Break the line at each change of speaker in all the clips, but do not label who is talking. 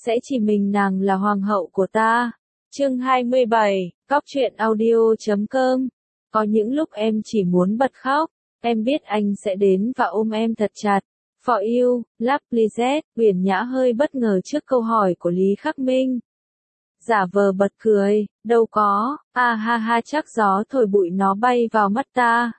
sẽ chỉ mình nàng là hoàng hậu của ta. Chương 27, Cóc truyện audio.com. Có những lúc em chỉ muốn bật khóc, em biết anh sẽ đến và ôm em thật chặt. For you, love Lizette, Uyển Nhã hơi bất ngờ trước câu hỏi của Lý Khắc Minh. Giả vờ bật cười, đâu có, ha ha chắc gió thổi bụi nó bay vào mắt ta.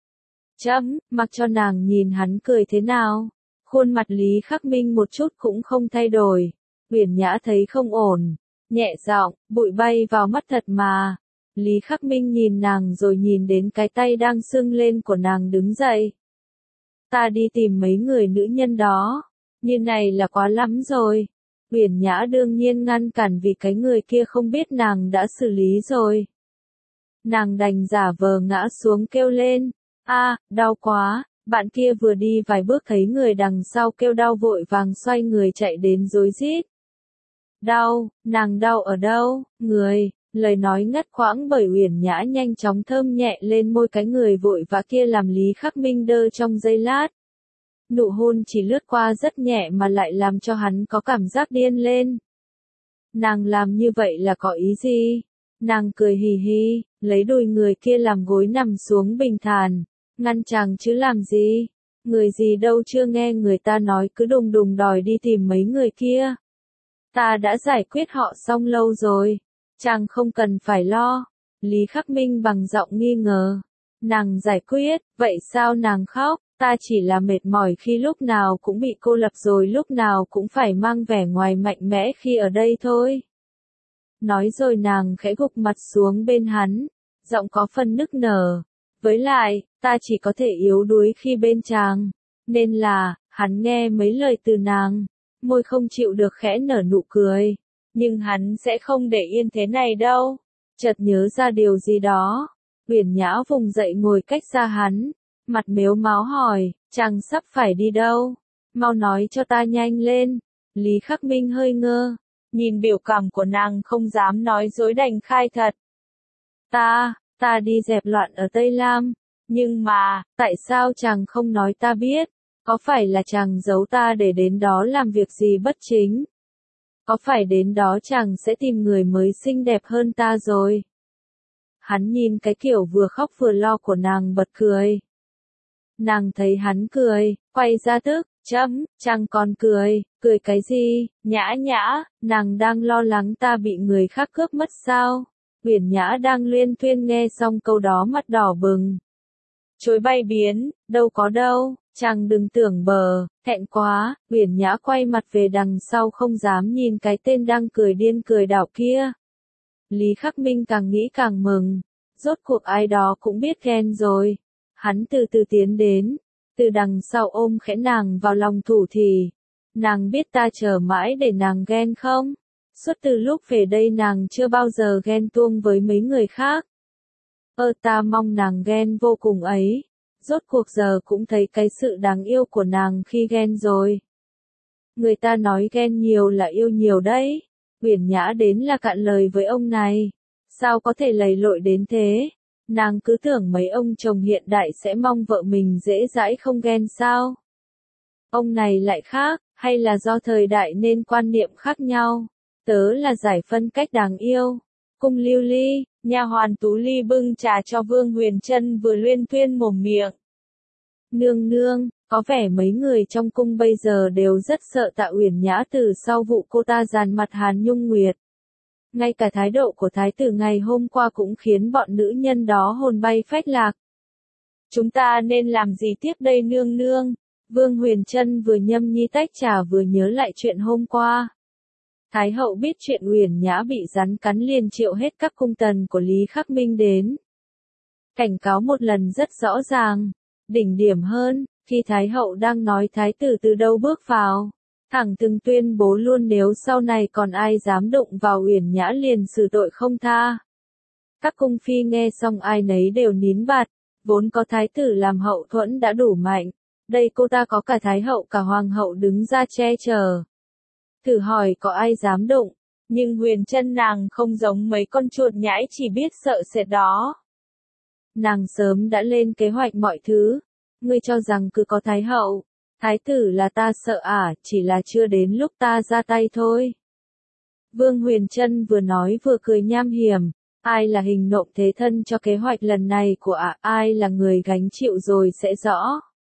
Mặc cho nàng nhìn hắn cười thế nào. Khuôn mặt Lý Khắc Minh một chút cũng không thay đổi. Uyển Nhã thấy không ổn, nhẹ giọng, bụi bay vào mắt thật mà. Lý Khắc Minh nhìn nàng rồi nhìn đến cái tay đang sưng lên của nàng đứng dậy. Ta đi tìm mấy người nữ nhân đó, như này là quá lắm rồi. Uyển Nhã đương nhiên ngăn cản vì cái người kia không biết nàng đã xử lý rồi. Nàng đành giả vờ ngã xuống kêu lên, đau quá. Bạn kia vừa đi vài bước thấy người đằng sau kêu đau vội vàng xoay người chạy đến rối rít. Đau, nàng đau ở đâu, người, lời nói ngắt quãng bởi Uyển Nhã nhanh chóng thơm nhẹ lên môi cái người vội vã kia làm Lý Khắc Minh đơ trong giây lát. Nụ hôn chỉ lướt qua rất nhẹ mà lại làm cho hắn có cảm giác điên lên. Nàng làm như vậy là có ý gì? Nàng cười hì hì, lấy đùi người kia làm gối nằm xuống bình thản. Ngăn chàng chứ làm gì? Người gì đâu chưa nghe người ta nói cứ đùng đùng đòi đi tìm mấy người kia. Ta đã giải quyết họ xong lâu rồi. Chàng không cần phải lo. Lý Khắc Minh bằng giọng nghi ngờ. Nàng giải quyết, vậy sao nàng khóc? Ta chỉ là mệt mỏi khi lúc nào cũng bị cô lập rồi lúc nào cũng phải mang vẻ ngoài mạnh mẽ khi ở đây thôi. Nói rồi nàng khẽ gục mặt xuống bên hắn, giọng có phần nức nở. Với lại, ta chỉ có thể yếu đuối khi bên chàng. Nên là, hắn nghe mấy lời từ nàng, môi không chịu được khẽ nở nụ cười. Nhưng hắn sẽ không để yên thế này đâu. Chợt nhớ ra điều gì đó. Uyển Nhã vùng dậy ngồi cách xa hắn. Mặt mếu máo hỏi, chàng sắp phải đi đâu? Mau nói cho ta nhanh lên. Lý Khắc Minh hơi ngơ. Nhìn biểu cảm của nàng không dám nói dối đành khai thật. Ta đi dẹp loạn ở Tây Lam. Nhưng mà, tại sao chàng không nói ta biết? Có phải là chàng giấu ta để đến đó làm việc gì bất chính? Có phải đến đó chàng sẽ tìm người mới xinh đẹp hơn ta rồi? Hắn nhìn cái kiểu vừa khóc vừa lo của nàng bật cười. Nàng thấy hắn cười, quay ra tức, chàng còn cười cái gì? Nhã, nàng đang lo lắng ta bị người khác cướp mất sao? Uyển Nhã đang luyên thuyên nghe xong câu đó mặt đỏ bừng. Chối bay biến, đâu có đâu, chàng đừng tưởng bờ, thẹn quá. Uyển Nhã quay mặt về đằng sau không dám nhìn cái tên đang cười điên cười đảo kia. Lý Khắc Minh càng nghĩ càng mừng, rốt cuộc ai đó cũng biết ghen rồi. Hắn từ từ tiến đến, từ đằng sau ôm khẽ nàng vào lòng thủ thì, nàng biết ta chờ mãi để nàng ghen không? Suốt từ lúc về đây nàng chưa bao giờ ghen tuông với mấy người khác. Ta mong nàng ghen vô cùng ấy. Rốt cuộc giờ cũng thấy cái sự đáng yêu của nàng khi ghen rồi. Người ta nói ghen nhiều là yêu nhiều đấy. Uyển Nhã đến là cạn lời với ông này. Sao có thể lầy lội đến thế? Nàng cứ tưởng mấy ông chồng hiện đại sẽ mong vợ mình dễ dãi không ghen sao? Ông này lại khác, hay là do thời đại nên quan niệm khác nhau? Tớ là giải phân cách đáng yêu. Cung Lưu Ly, nha hoàn Tú Ly bưng trà cho Vương Huyền Trân vừa luyên thuyên mồm miệng. Nương, có vẻ mấy người trong cung bây giờ đều rất sợ Tạ Uyển Nhã từ sau vụ cô ta dàn mặt Hàn Nhung Nguyệt. Ngay cả thái độ của thái tử ngày hôm qua cũng khiến bọn nữ nhân đó hồn bay phách lạc. Chúng ta nên làm gì tiếp đây nương? Vương Huyền Trân vừa nhâm nhi tách trà vừa nhớ lại chuyện hôm qua. Thái hậu biết chuyện Uyển Nhã bị rắn cắn liền triệu hết các cung tần của Lý Khắc Minh đến. Cảnh cáo một lần rất rõ ràng. Đỉnh điểm hơn, khi Thái hậu đang nói thái tử từ đâu bước vào. Thẳng từng tuyên bố luôn nếu sau này còn ai dám đụng vào Uyển Nhã liền xử tội không tha. Các cung phi nghe xong ai nấy đều nín bặt. Vốn có thái tử làm hậu thuẫn đã đủ mạnh. Đây cô ta có cả thái hậu cả hoàng hậu đứng ra che chở. Thử hỏi có ai dám đụng, nhưng Huyền Trân nàng không giống mấy con chuột nhãi chỉ biết sợ sệt đó. Nàng sớm đã lên kế hoạch mọi thứ. Ngươi cho rằng cứ có thái hậu, thái tử là ta sợ chỉ là chưa đến lúc ta ra tay thôi. Vương Huyền Trân vừa nói vừa cười nham hiểm. Ai là hình nộm thế thân cho kế hoạch lần này của ai là người gánh chịu rồi sẽ rõ.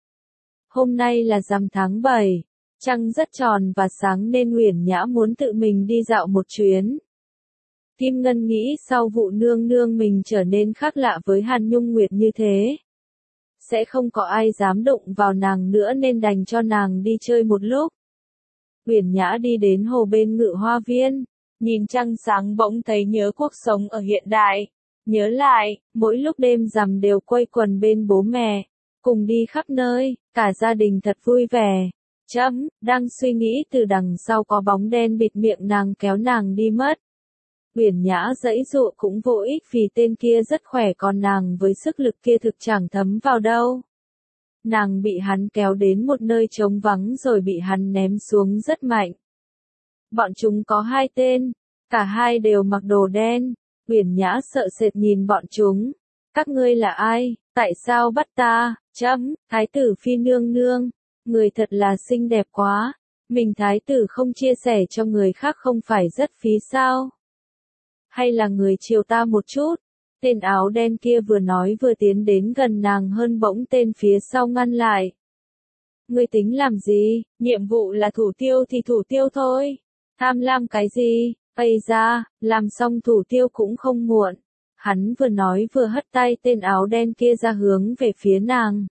Hôm nay là rằm tháng 7, trăng rất tròn và sáng nên Uyển Nhã muốn tự mình đi dạo một chuyến. Kim Ngân nghĩ sau vụ nương nương mình trở nên khác lạ với Hàn Nhung Nguyệt như thế, sẽ không có ai dám đụng vào nàng nữa nên đành cho nàng đi chơi một lúc. Uyển Nhã đi đến hồ bên Ngự Hoa Viên, nhìn trăng sáng bỗng thấy nhớ cuộc sống ở hiện đại, nhớ lại, mỗi lúc đêm rằm đều quây quần bên bố mẹ, cùng đi khắp nơi, cả gia đình thật vui vẻ. Đang suy nghĩ từ đằng sau có bóng đen bịt miệng nàng kéo nàng đi mất. Uyển Nhã giãy giụa cũng vô ích vì tên kia rất khỏe còn nàng với sức lực kia thực chẳng thấm vào đâu. Nàng bị hắn kéo đến một nơi trống vắng rồi bị hắn ném xuống rất mạnh. Bọn chúng có 2 tên, cả hai đều mặc đồ đen. Uyển Nhã sợ sệt nhìn bọn chúng. Các ngươi là ai, tại sao bắt ta? Thái tử Phi nương nương, người thật là xinh đẹp quá. Mình thái tử không chia sẻ cho người khác không phải rất phí sao? Hay là người chiều ta một chút? Tên áo đen kia vừa nói vừa tiến đến gần nàng hơn bỗng tên phía sau ngăn lại. Ngươi tính làm gì? Nhiệm vụ là thủ tiêu thì thủ tiêu thôi. Tham lam cái gì? Ây da, làm xong thủ tiêu cũng không muộn. Hắn vừa nói vừa hất tay tên áo đen kia ra hướng về phía nàng.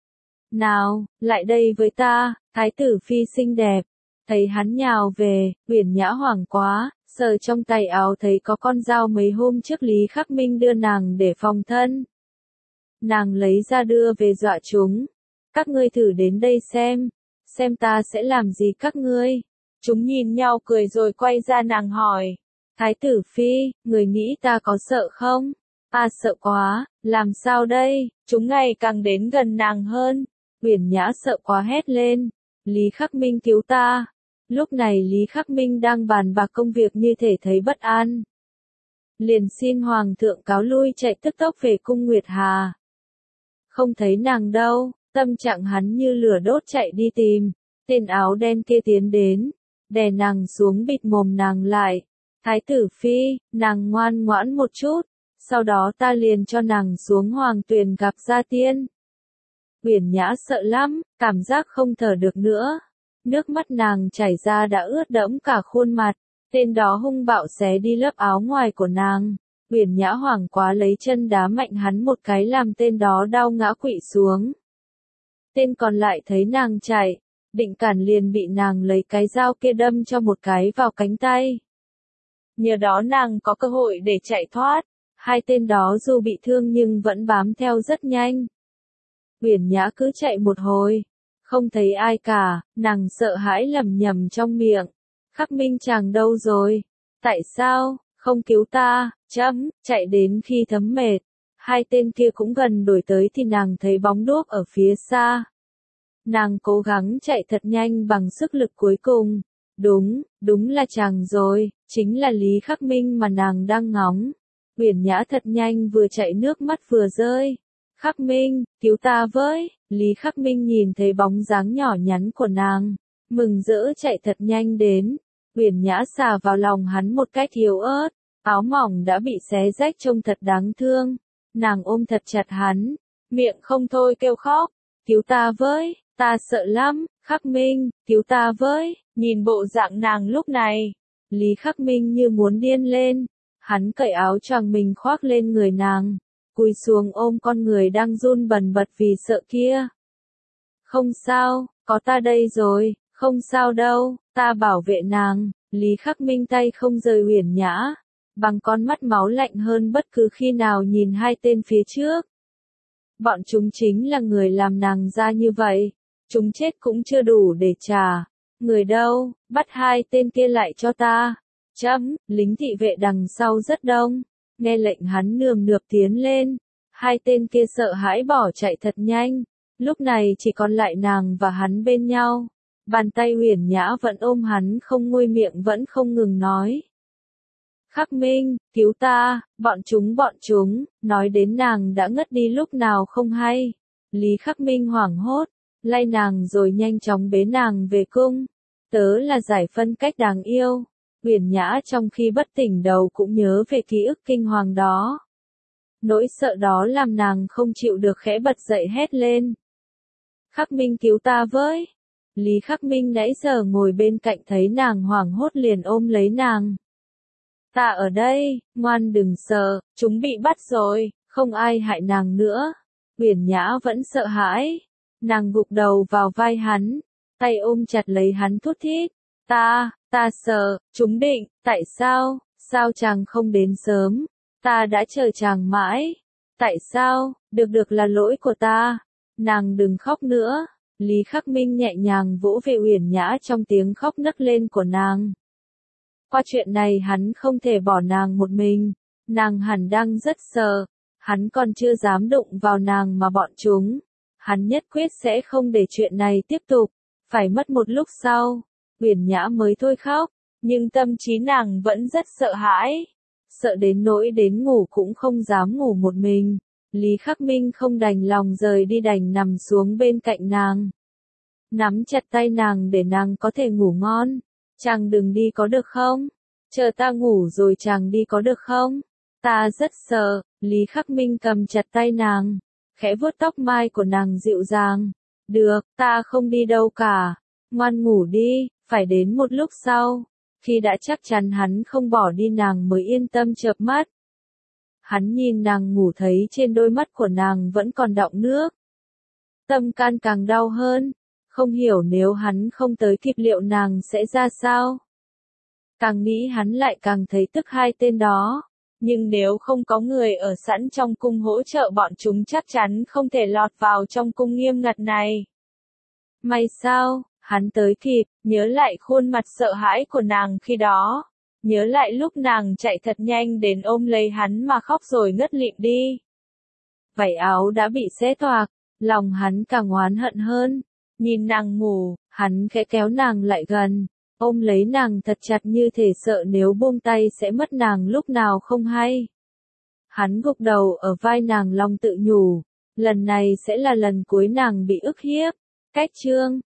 Nào, lại đây với ta, thái tử phi xinh đẹp. Thấy hắn nhào về, Uyển Nhã hoảng quá, sờ trong tay áo thấy có con dao mấy hôm trước Lý Khắc Minh đưa nàng để phòng thân. Nàng lấy ra đưa về dọa chúng. Các ngươi thử đến đây xem ta sẽ làm gì các ngươi. Chúng nhìn nhau cười rồi quay ra nàng hỏi. Thái tử phi, người nghĩ ta có sợ không? Sợ quá, làm sao đây? Chúng ngày càng đến gần nàng hơn. Uyển Nhã sợ quá hét lên. Lý Khắc Minh cứu ta. Lúc này Lý Khắc Minh đang bàn bạc công việc như thể thấy bất an. Liền xin hoàng thượng cáo lui chạy tức tốc về cung Nguyệt Hà. Không thấy nàng đâu, tâm trạng hắn như lửa đốt chạy đi tìm. Tên áo đen kia tiến đến, đè nàng xuống bịt mồm nàng lại. Thái tử phi, nàng ngoan ngoãn một chút, sau đó ta liền cho nàng xuống hoàng tuyền gặp gia tiên. Uyển Nhã sợ lắm, cảm giác không thở được nữa. Nước mắt nàng chảy ra đã ướt đẫm cả khuôn mặt. Tên đó hung bạo xé đi lớp áo ngoài của nàng. Uyển Nhã hoảng quá lấy chân đá mạnh hắn một cái làm tên đó đau ngã quỵ xuống. Tên còn lại thấy nàng chạy, định cản liền bị nàng lấy cái dao kia đâm cho một cái vào cánh tay. Nhờ đó nàng có cơ hội để chạy thoát. 2 tên đó dù bị thương nhưng vẫn bám theo rất nhanh. Uyển Nhã cứ chạy một hồi, không thấy ai cả, nàng sợ hãi lẩm nhẩm trong miệng. Khắc Minh chàng đâu rồi? Tại sao không cứu ta? Chạy đến khi thấm mệt. 2 tên kia cũng gần đuổi tới thì nàng thấy bóng đuốc ở phía xa. Nàng cố gắng chạy thật nhanh bằng sức lực cuối cùng. Đúng là chàng rồi, chính là Lý Khắc Minh mà nàng đang ngóng. Uyển Nhã thật nhanh vừa chạy nước mắt vừa rơi. Khắc Minh, cứu ta với. Lý Khắc Minh nhìn thấy bóng dáng nhỏ nhắn của nàng, mừng rỡ chạy thật nhanh đến. Uyển Nhã xà vào lòng hắn một cách yếu ớt, áo mỏng đã bị xé rách trông thật đáng thương. Nàng ôm thật chặt hắn, miệng không thôi kêu khóc. Cứu ta với, ta sợ lắm. Khắc Minh, cứu ta với. Nhìn bộ dạng nàng lúc này, Lý Khắc Minh như muốn điên lên. Hắn cởi áo choàng mình khoác lên người nàng, cúi xuống ôm con người đang run bần bật vì sợ kia. Không sao, có ta đây rồi, không sao đâu, ta bảo vệ nàng. Lý Khắc Minh tay không rời Uyển Nhã, bằng con mắt máu lạnh hơn bất cứ khi nào nhìn 2 tên phía trước. Bọn chúng chính là người làm nàng ra như vậy, chúng chết cũng chưa đủ để trả. Người đâu, bắt 2 tên kia lại cho ta. Lính thị vệ đằng sau rất đông, nghe lệnh hắn nườm nượp tiến lên. 2 tên kia sợ hãi bỏ chạy thật nhanh. Lúc này chỉ còn lại nàng và hắn bên nhau. Bàn tay Uyển Nhã vẫn ôm hắn không nguôi miệng vẫn không ngừng nói. Khắc Minh, cứu ta, bọn chúng, nói đến nàng đã ngất đi lúc nào không hay. Lý Khắc Minh hoảng hốt, lay nàng rồi nhanh chóng bế nàng về cung. Tớ là giải phân cách đáng yêu. Uyển Nhã trong khi bất tỉnh đầu cũng nhớ về ký ức kinh hoàng đó. Nỗi sợ đó làm nàng không chịu được khẽ bật dậy hét lên. Khắc Minh cứu ta với! Lý Khắc Minh nãy giờ ngồi bên cạnh thấy nàng hoảng hốt liền ôm lấy nàng. Ta ở đây, ngoan đừng sợ, chúng bị bắt rồi, không ai hại nàng nữa. Uyển Nhã vẫn sợ hãi. Nàng gục đầu vào vai hắn, tay ôm chặt lấy hắn thút thít. Ta sợ, chúng định, tại sao chàng không đến sớm? Ta đã chờ chàng mãi. Tại sao, được là lỗi của ta. Nàng đừng khóc nữa. Lý Khắc Minh nhẹ nhàng vỗ về Uyển Nhã trong tiếng khóc nấc lên của nàng. Qua chuyện này hắn không thể bỏ nàng một mình. Nàng hẳn đang rất sợ. Hắn còn chưa dám đụng vào nàng mà bọn chúng. Hắn nhất quyết sẽ không để chuyện này tiếp tục. Phải mất một lúc sau, Uyển Nhã mới thôi khóc. Nhưng tâm trí nàng vẫn rất sợ hãi. Sợ đến nỗi đến ngủ cũng không dám ngủ một mình. Lý Khắc Minh không đành lòng rời đi đành nằm xuống bên cạnh nàng. Nắm chặt tay nàng để nàng có thể ngủ ngon. Chàng đừng đi có được không? Chờ ta ngủ rồi chàng đi có được không? Ta rất sợ. Lý Khắc Minh cầm chặt tay nàng, khẽ vuốt tóc mai của nàng dịu dàng. Được, ta không đi đâu cả. Ngoan ngủ đi, phải đến một lúc sau. Khi đã chắc chắn hắn không bỏ đi nàng mới yên tâm chợp mắt. Hắn nhìn nàng ngủ thấy trên đôi mắt của nàng vẫn còn đọng nước. Tâm can càng đau hơn. Không hiểu nếu hắn không tới kịp liệu nàng sẽ ra sao. Càng nghĩ hắn lại càng thấy tức hai tên đó. Nhưng nếu không có người ở sẵn trong cung hỗ trợ bọn chúng chắc chắn không thể lọt vào trong cung nghiêm ngặt này. May sao, hắn tới kịp, nhớ lại khuôn mặt sợ hãi của nàng khi đó. Nhớ lại lúc nàng chạy thật nhanh đến ôm lấy hắn mà khóc rồi ngất lịm đi. Vảy áo đã bị xé toạc, lòng hắn càng oán hận hơn. Nhìn nàng ngủ, hắn khẽ kéo nàng lại gần, ôm lấy nàng thật chặt như thể sợ nếu buông tay sẽ mất nàng lúc nào không hay. Hắn gục đầu ở vai nàng lòng tự nhủ, lần này sẽ là lần cuối nàng bị ức hiếp. Cách chương